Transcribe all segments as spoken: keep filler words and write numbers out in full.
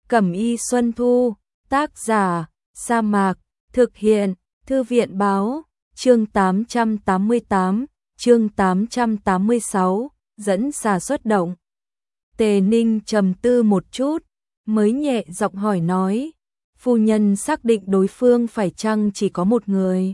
Cẩm y Xuân Thu, tác giả, Sa Mạc, thực hiện, Thư viện báo, chương tám trăm tám mươi tám, chương tám trăm tám mươi sáu, dẫn xà xuất động. Tề Ninh trầm tư một chút, mới nhẹ giọng hỏi nói, phu nhân xác định đối phương phải chăng chỉ có một người.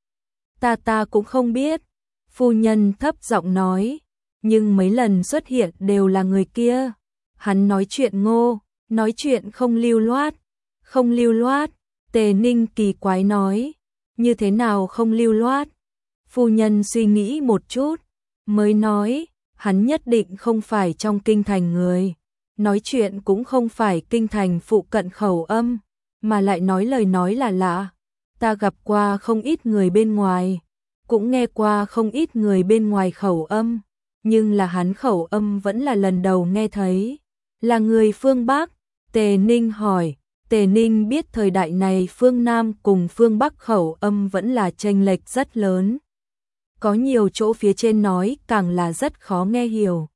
Ta ta cũng không biết, phu nhân thấp giọng nói, nhưng mấy lần xuất hiện đều là người kia. Hắn nói chuyện ngô, nói chuyện không lưu loát, không lưu loát. Tề Ninh kỳ quái nói, như thế nào không lưu loát? Phu nhân suy nghĩ một chút, mới nói, hắn nhất định không phải trong kinh thành người, nói chuyện cũng không phải kinh thành phụ cận khẩu âm, mà lại nói lời nói là lạ. Ta gặp qua không ít người bên ngoài, cũng nghe qua không ít người bên ngoài khẩu âm, nhưng là hắn khẩu âm vẫn là lần đầu nghe thấy. Là người phương Bắc? Tề Ninh hỏi. Tề Ninh biết thời đại này phương Nam cùng phương Bắc khẩu âm vẫn là chênh lệch rất lớn. Có nhiều chỗ phía trên nói càng là rất khó nghe hiểu.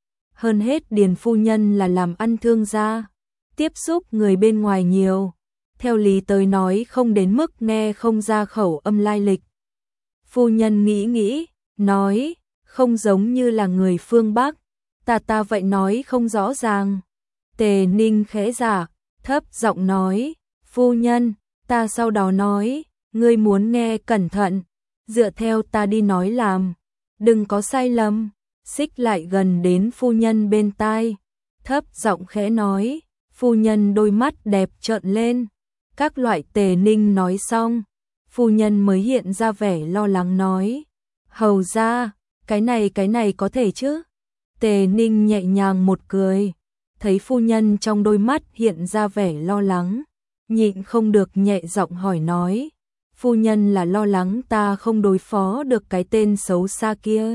Hơn hết Điền phu nhân là làm ăn thương gia, tiếp xúc người bên ngoài nhiều. Theo lý tới nói không đến mức nghe không ra khẩu âm lai lịch. Phu nhân nghĩ nghĩ, nói, không giống như là người phương Bắc. Ta ta vậy nói không rõ ràng. Tề Ninh khẽ giả, thấp giọng nói, phu nhân, ta sau đó nói, ngươi muốn nghe cẩn thận, dựa theo ta đi nói làm, đừng có sai lầm. Xích lại gần đến phu nhân bên tai, thấp giọng khẽ nói, phu nhân đôi mắt đẹp trợn lên. Các loại Tề Ninh nói xong, phu nhân mới hiện ra vẻ lo lắng nói, hầu ra, cái này cái này có thể chứ? Tề Ninh nhẹ nhàng một cười, thấy phu nhân trong đôi mắt hiện ra vẻ lo lắng, nhịn không được nhẹ giọng hỏi nói, phu nhân là lo lắng ta không đối phó được cái tên xấu xa kia,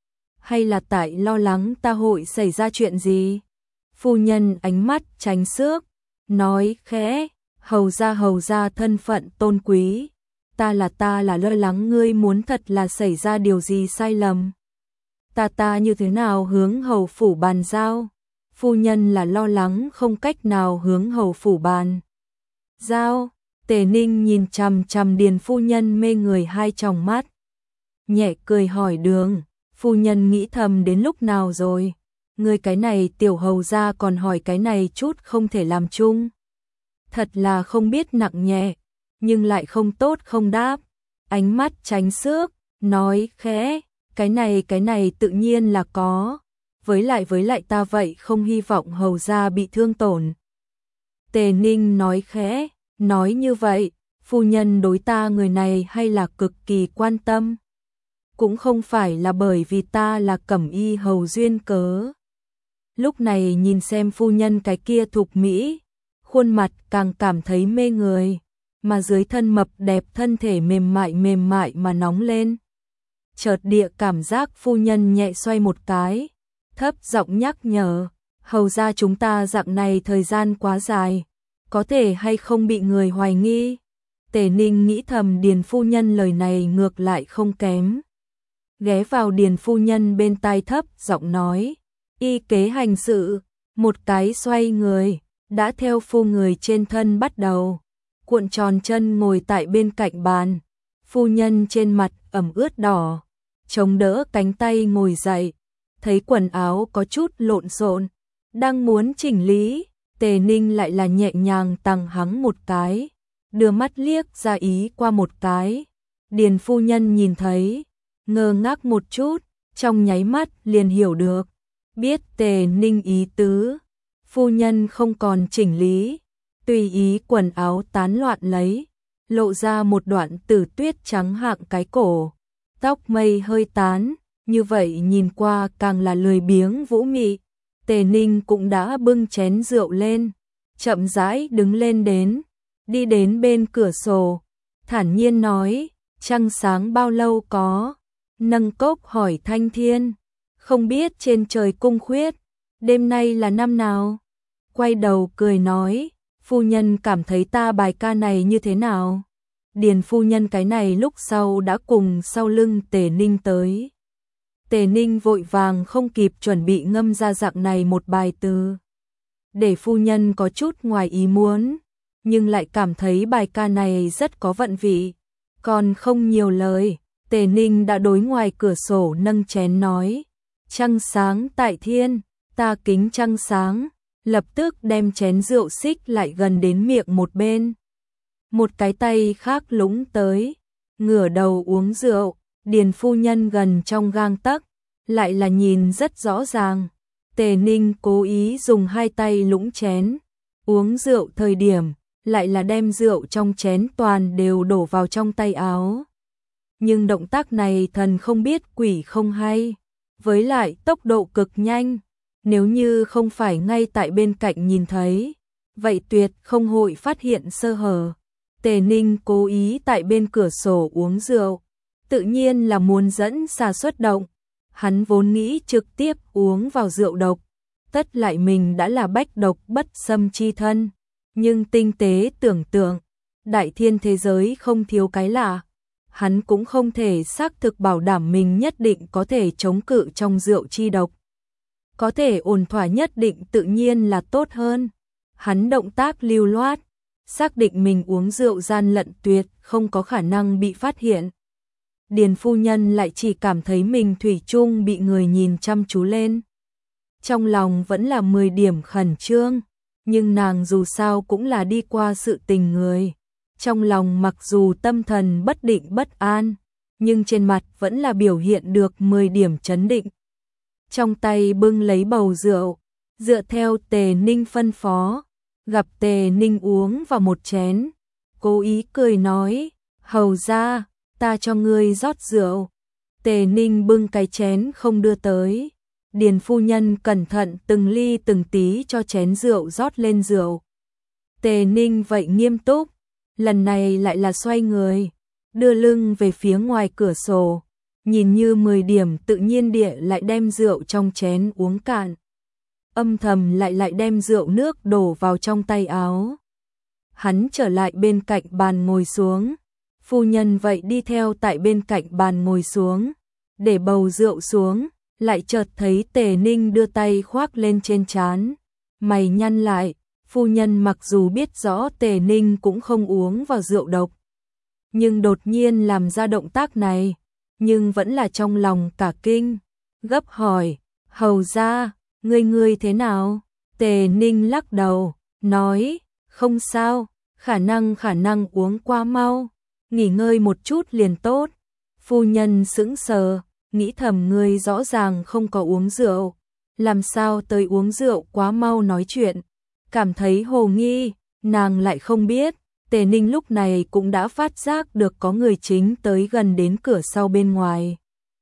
hay là tại lo lắng ta hội xảy ra chuyện gì? Phu nhân ánh mắt tránh xước, nói khẽ, hầu ra hầu ra thân phận tôn quý, ta là ta là lo lắng ngươi muốn thật là xảy ra điều gì sai lầm. Ta ta như thế nào hướng hầu phủ bàn giao? Phu nhân là lo lắng không cách nào hướng hầu phủ bàn giao. Tề Ninh nhìn chằm chằm Điền phu nhân mê người hai tròng mắt, nhẹ cười hỏi đường. Phu nhân nghĩ thầm đến lúc nào rồi, người cái này tiểu hầu ra còn hỏi cái này chút không thể làm chung. Thật là không biết nặng nhẹ, nhưng lại không tốt không đáp. Ánh mắt tránh xước, nói khẽ, cái này cái này tự nhiên là có. Với lại với lại ta vậy không hy vọng hầu ra bị thương tổn. Tề Ninh nói khẽ, nói như vậy, phu nhân đối ta người này hay là cực kỳ quan tâm. Cũng không phải là bởi vì ta là cẩm y hầu duyên cớ. Lúc này nhìn xem phu nhân cái kia thục mỹ, khuôn mặt càng cảm thấy mê người, mà dưới thân mập đẹp thân thể mềm mại mềm mại mà nóng lên. Chợt địa cảm giác phu nhân nhẹ xoay một cái, thấp giọng nhắc nhở, hầu ra chúng ta dạng này thời gian quá dài, có thể hay không bị người hoài nghi. Tề Ninh nghĩ thầm Điền phu nhân lời này ngược lại không kém. Ghé vào Điền phu nhân bên tai thấp giọng nói, y kế hành sự, một cái xoay người, đã theo phu người trên thân bắt đầu, cuộn tròn chân ngồi tại bên cạnh bàn, phu nhân trên mặt ẩm ướt đỏ, chống đỡ cánh tay ngồi dậy, thấy quần áo có chút lộn xộn, đang muốn chỉnh lý, Tề Ninh lại là nhẹ nhàng tằng hắng một cái, đưa mắt liếc ra ý qua một cái. Điền phu nhân nhìn thấy, ngơ ngác một chút, trong nháy mắt liền hiểu được, biết Tề Ninh ý tứ. Phu nhân không còn chỉnh lý, tùy ý quần áo tán loạn lấy, lộ ra một đoạn tử tuyết trắng hạng cái cổ, tóc mây hơi tán, như vậy nhìn qua càng là lười biếng vũ mị. Tề Ninh cũng đã bưng chén rượu lên, chậm rãi đứng lên đến, đi đến bên cửa sổ, thản nhiên nói, trăng sáng bao lâu có, nâng cốc hỏi Thanh Thiên, không biết trên trời cung khuyết, đêm nay là năm nào? Quay đầu cười nói, phu nhân cảm thấy ta bài ca này như thế nào? Điền phu nhân cái này lúc sau đã cùng sau lưng Tề Ninh tới. Tề Ninh vội vàng không kịp chuẩn bị ngâm ra dạng này một bài từ. để phu nhân có chút ngoài ý muốn, nhưng lại cảm thấy bài ca này rất có vận vị. Còn không nhiều lời, Tề Ninh đã đối ngoài cửa sổ nâng chén nói, trăng sáng tại thiên, ta kính trăng sáng, lập tức đem chén rượu xích lại gần đến miệng một bên. Một cái tay khác lũng tới, ngửa đầu uống rượu, Điền phu nhân gần trong gang tấc, lại là nhìn rất rõ ràng. Tề Ninh cố ý dùng hai tay lũng chén, uống rượu thời điểm, lại là đem rượu trong chén toàn đều đổ vào trong tay áo. Nhưng động tác này thần không biết quỷ không hay, với lại tốc độ cực nhanh, nếu như không phải ngay tại bên cạnh nhìn thấy, vậy tuyệt không hội phát hiện sơ hở. Tề Ninh cố ý tại bên cửa sổ uống rượu, tự nhiên là muốn dẫn xà xuất động. Hắn vốn nghĩ trực tiếp uống vào rượu độc, tất lại mình đã là bách độc bất xâm chi thân. Nhưng tinh tế tưởng tượng, đại thiên thế giới không thiếu cái lạ, hắn cũng không thể xác thực bảo đảm mình nhất định có thể chống cự trong rượu chi độc. Có thể ổn thỏa nhất định tự nhiên là tốt hơn. Hắn động tác lưu loát, xác định mình uống rượu gian lận tuyệt không có khả năng bị phát hiện. Điền phu nhân lại chỉ cảm thấy mình thủy chung bị người nhìn chăm chú lên. Trong lòng vẫn là mười điểm khẩn trương, nhưng nàng dù sao cũng là đi qua sự tình người. Trong lòng mặc dù tâm thần bất định bất an, nhưng trên mặt vẫn là biểu hiện được mười điểm chấn định. Trong tay bưng lấy bầu rượu, dựa theo Tề Ninh phân phó, gặp Tề Ninh uống vào một chén, cố ý cười nói, hầu ra, ta cho ngươi rót rượu. Tề Ninh bưng cái chén không đưa tới, Điền phu nhân cẩn thận từng ly từng tí cho chén rượu rót lên rượu. Tề Ninh vậy nghiêm túc, lần này lại là xoay người, đưa lưng về phía ngoài cửa sổ, nhìn như mười điểm tự nhiên địa lại đem rượu trong chén uống cạn. Âm thầm lại lại đem rượu nước đổ vào trong tay áo. Hắn trở lại bên cạnh bàn ngồi xuống, phu nhân vậy đi theo tại bên cạnh bàn ngồi xuống, để bầu rượu xuống, lại chợt thấy Tề Ninh đưa tay khoác lên trên trán, mày nhăn lại. Phu nhân mặc dù biết rõ Tề Ninh cũng không uống vào rượu độc, nhưng đột nhiên làm ra động tác này, nhưng vẫn là trong lòng cả kinh, gấp hỏi, hầu ra, ngươi ngươi thế nào? Tề Ninh lắc đầu, nói, không sao, khả năng khả năng uống quá mau, nghỉ ngơi một chút liền tốt. Phu nhân sững sờ, nghĩ thầm ngươi rõ ràng không có uống rượu, làm sao tới uống rượu quá mau nói chuyện. Cảm thấy hồ nghi, nàng lại không biết, Tề Ninh lúc này cũng đã phát giác được có người chính tới gần đến cửa sau bên ngoài.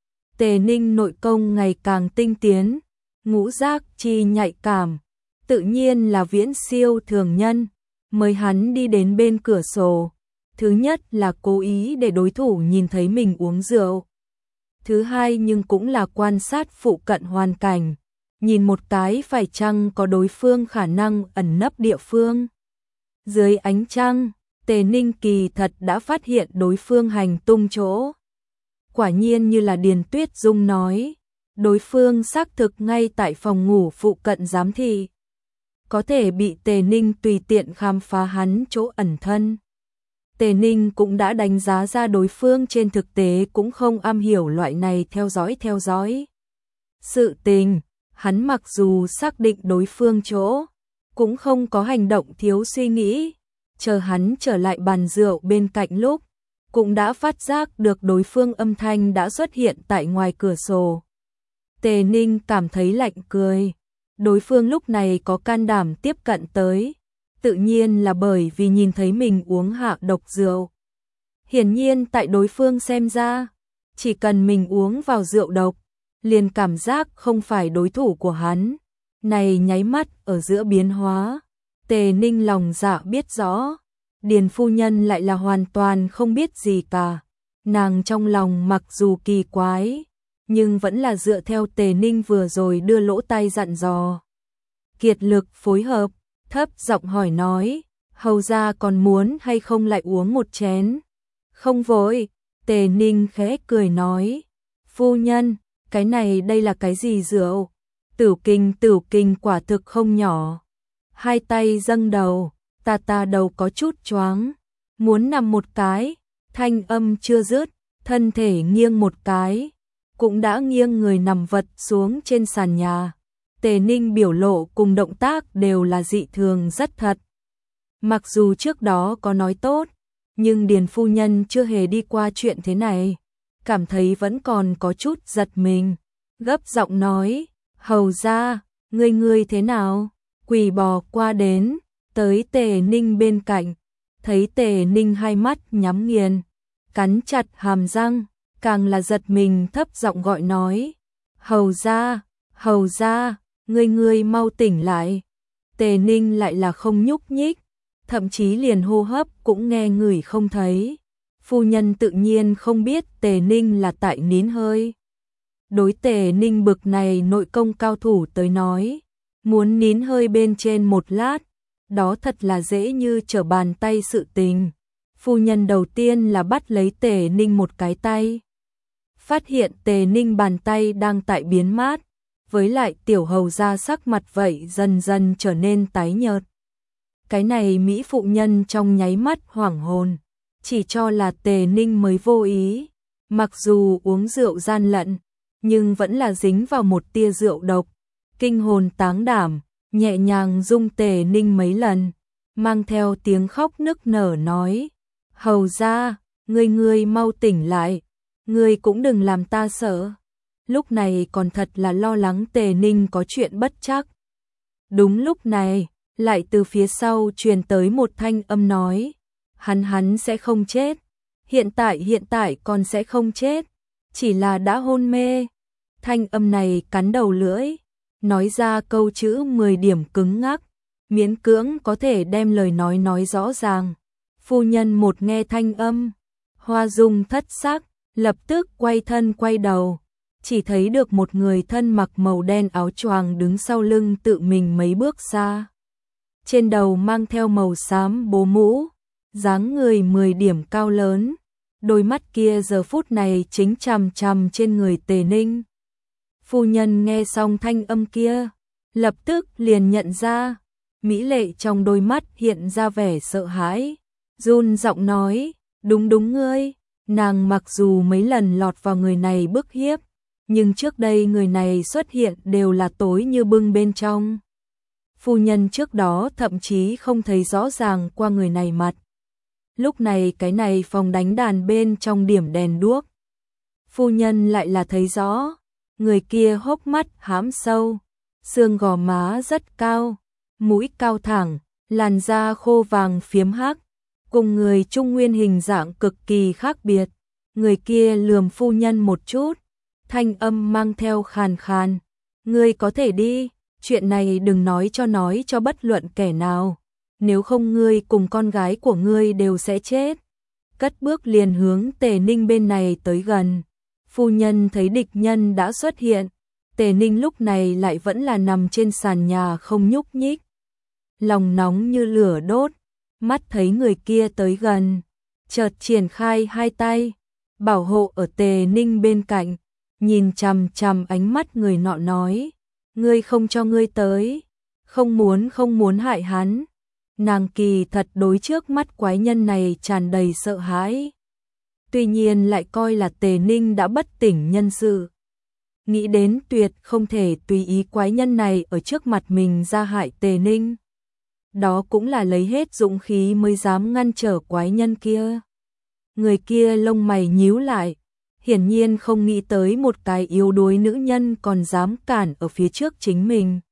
Tề Ninh nội công ngày càng tinh tiến, ngũ giác chi nhạy cảm, tự nhiên là viễn siêu thường nhân, mới hắn đi đến bên cửa sổ. Thứ nhất là cố ý để đối thủ nhìn thấy mình uống rượu. Thứ hai nhưng cũng là quan sát phụ cận hoàn cảnh, nhìn một cái phải chăng có đối phương khả năng ẩn nấp địa phương. Dưới ánh trăng, Tề Ninh kỳ thật đã phát hiện đối phương hành tung chỗ. Quả nhiên như là Điền Tuyết Dung nói, đối phương xác thực ngay tại phòng ngủ phụ cận giám thị. Có thể bị Tề Ninh tùy tiện khám phá hắn chỗ ẩn thân. Tề Ninh cũng đã đánh giá ra đối phương trên thực tế cũng không am hiểu loại này theo dõi theo dõi. Sự tình, hắn mặc dù xác định đối phương chỗ, cũng không có hành động thiếu suy nghĩ, chờ hắn trở lại bàn rượu bên cạnh lúc, cũng đã phát giác được đối phương âm thanh đã xuất hiện tại ngoài cửa sổ. Tề Ninh cảm thấy lạnh cười, đối phương lúc này có can đảm tiếp cận tới, tự nhiên là bởi vì nhìn thấy mình uống hạ độc rượu. Hiển nhiên tại đối phương xem ra, chỉ cần mình uống vào rượu độc, liền cảm giác không phải đối thủ của hắn. Này nháy mắt ở giữa biến hóa, Tề Ninh lòng dạ biết rõ, Điền phu nhân lại là hoàn toàn không biết gì cả. Nàng trong lòng mặc dù kỳ quái, nhưng vẫn là dựa theo Tề Ninh vừa rồi đưa lỗ tai dặn dò. Kiệt lực phối hợp, thấp giọng hỏi nói, hầu ra còn muốn hay không lại uống một chén? Không vội, Tề Ninh khẽ cười nói, phu nhân, cái này đây là cái gì rượu? Tửu kinh tửu kinh quả thực không nhỏ. hai tay dâng đầu, ta ta đầu có chút choáng, muốn nằm một cái, thanh âm chưa dứt, thân thể nghiêng một cái, cũng đã nghiêng người nằm vật xuống trên sàn nhà. Tề Ninh biểu lộ cùng động tác đều là dị thường rất thật. Mặc dù trước đó có nói tốt, nhưng Điền phu nhân chưa hề đi qua chuyện thế này, cảm thấy vẫn còn có chút giật mình, gấp giọng nói, hầu ra, ngươi ngươi thế nào? Quỳ bò qua đến, tới Tề Ninh bên cạnh, thấy Tề Ninh hai mắt nhắm nghiền, cắn chặt hàm răng, càng là giật mình thấp giọng gọi nói, hầu ra, hầu ra, ngươi ngươi mau tỉnh lại. Tề Ninh lại là không nhúc nhích, thậm chí liền hô hấp cũng nghe ngửi không thấy. Phu nhân tự nhiên không biết Tề Ninh là tại nín hơi. Đối Tề Ninh bực này nội công cao thủ tới nói, muốn nín hơi bên trên một lát, đó thật là dễ như trở bàn tay sự tình. Phu nhân đầu tiên là bắt lấy Tề Ninh một cái tay, phát hiện Tề Ninh bàn tay đang tại biến mát, với lại tiểu hầu ra sắc mặt vậy dần dần trở nên tái nhợt. Cái này mỹ phụ nhân trong nháy mắt hoảng hồn, chỉ cho là Tề Ninh mới vô ý, mặc dù uống rượu gian lận, nhưng vẫn là dính vào một tia rượu độc, kinh hồn táng đảm, nhẹ nhàng rung Tề Ninh mấy lần, mang theo tiếng khóc nức nở nói, hầu ra, ngươi ngươi mau tỉnh lại, ngươi cũng đừng làm ta sợ. Lúc này còn thật là lo lắng Tề Ninh có chuyện bất chắc. Đúng lúc này, lại từ phía sau truyền tới một thanh âm nói, hắn hắn sẽ không chết, hiện tại hiện tại còn sẽ không chết, chỉ là đã hôn mê. Thanh âm này cắn đầu lưỡi, nói ra câu chữ mười điểm cứng ngắc, miễn cưỡng có thể đem lời nói nói rõ ràng. Phu nhân một nghe thanh âm, hoa dung thất sắc, lập tức quay thân quay đầu, chỉ thấy được một người thân mặc màu đen áo choàng đứng sau lưng tự mình mấy bước xa. Trên đầu mang theo màu xám bố mũ, dáng người mười điểm cao lớn, đôi mắt kia giờ phút này chính chằm chằm trên người Tề Ninh. Phu nhân nghe xong thanh âm kia, lập tức liền nhận ra, mỹ lệ trong đôi mắt hiện ra vẻ sợ hãi, run giọng nói, đúng đúng ngươi. Nàng mặc dù mấy lần lọt vào người này bức hiếp, nhưng trước đây người này xuất hiện đều là tối như bưng bên trong. Phu nhân trước đó thậm chí không thấy rõ ràng qua người này mặt. Lúc này cái này phòng đánh đàn bên trong điểm đèn đuốc. Phu nhân lại là thấy rõ, người kia hốc mắt hãm sâu, xương gò má rất cao, mũi cao thẳng, làn da khô vàng phiếm hắc, cùng người Trung Nguyên hình dạng cực kỳ khác biệt. Người kia lườm phu nhân một chút, thanh âm mang theo khàn khàn, ngươi có thể đi, chuyện này đừng nói cho nói cho bất luận kẻ nào, nếu không ngươi cùng con gái của ngươi đều sẽ chết. Cất bước liền hướng Tề Ninh bên này tới gần. Phu nhân thấy địch nhân đã xuất hiện, Tề Ninh lúc này lại vẫn là nằm trên sàn nhà không nhúc nhích, lòng nóng như lửa đốt, mắt thấy người kia tới gần, chợt triển khai hai tay, bảo hộ ở Tề Ninh bên cạnh, nhìn chằm chằm ánh mắt người nọ nói, ngươi không cho ngươi tới, không muốn không muốn hại hắn. Nàng kỳ thật đối trước mắt quái nhân này tràn đầy sợ hãi, tuy nhiên lại coi là Tề Ninh đã bất tỉnh nhân sự, nghĩ đến tuyệt không thể tùy ý quái nhân này ở trước mặt mình ra hại Tề Ninh. Đó cũng là lấy hết dũng khí mới dám ngăn trở quái nhân kia. Người kia lông mày nhíu lại, hiển nhiên không nghĩ tới một cái yếu đuối nữ nhân còn dám cản ở phía trước chính mình.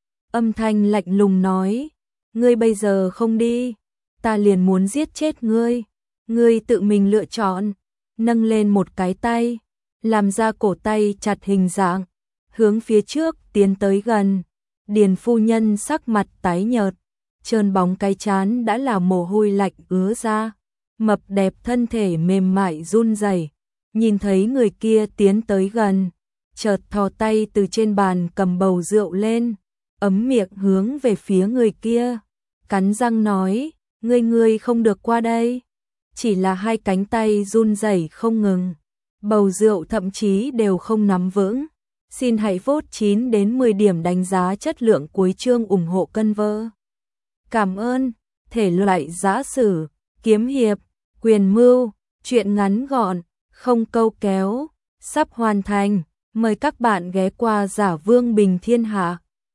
Âm thanh lạnh lùng nói, ngươi bây giờ không đi, ta liền muốn giết chết ngươi. Ngươi tự mình lựa chọn, nâng lên một cái tay, làm ra cổ tay chặt hình dạng, hướng phía trước tiến tới gần. Điền phu nhân sắc mặt tái nhợt, trơn bóng cái trán đã là mồ hôi lạnh ứa ra, mập đẹp thân thể mềm mại run rẩy, nhìn thấy người kia tiến tới gần, chợt thò tay từ trên bàn cầm bầu rượu lên, ấm miệng hướng về phía người kia, cắn răng nói, ngươi ngươi không được qua đây. Chỉ là hai cánh tay run rẩy không ngừng, bầu rượu thậm chí đều không nắm vững. Xin hãy vote chín đến mười điểm đánh giá chất lượng cuối chương ủng hộ Conver. Cảm ơn. Thể loại giã sử, kiếm hiệp, quyền mưu, truyện ngắn gọn, không câu kéo, sắp hoàn thành. Mời các bạn ghé qua Giả Vương Bình Thiên Hạ.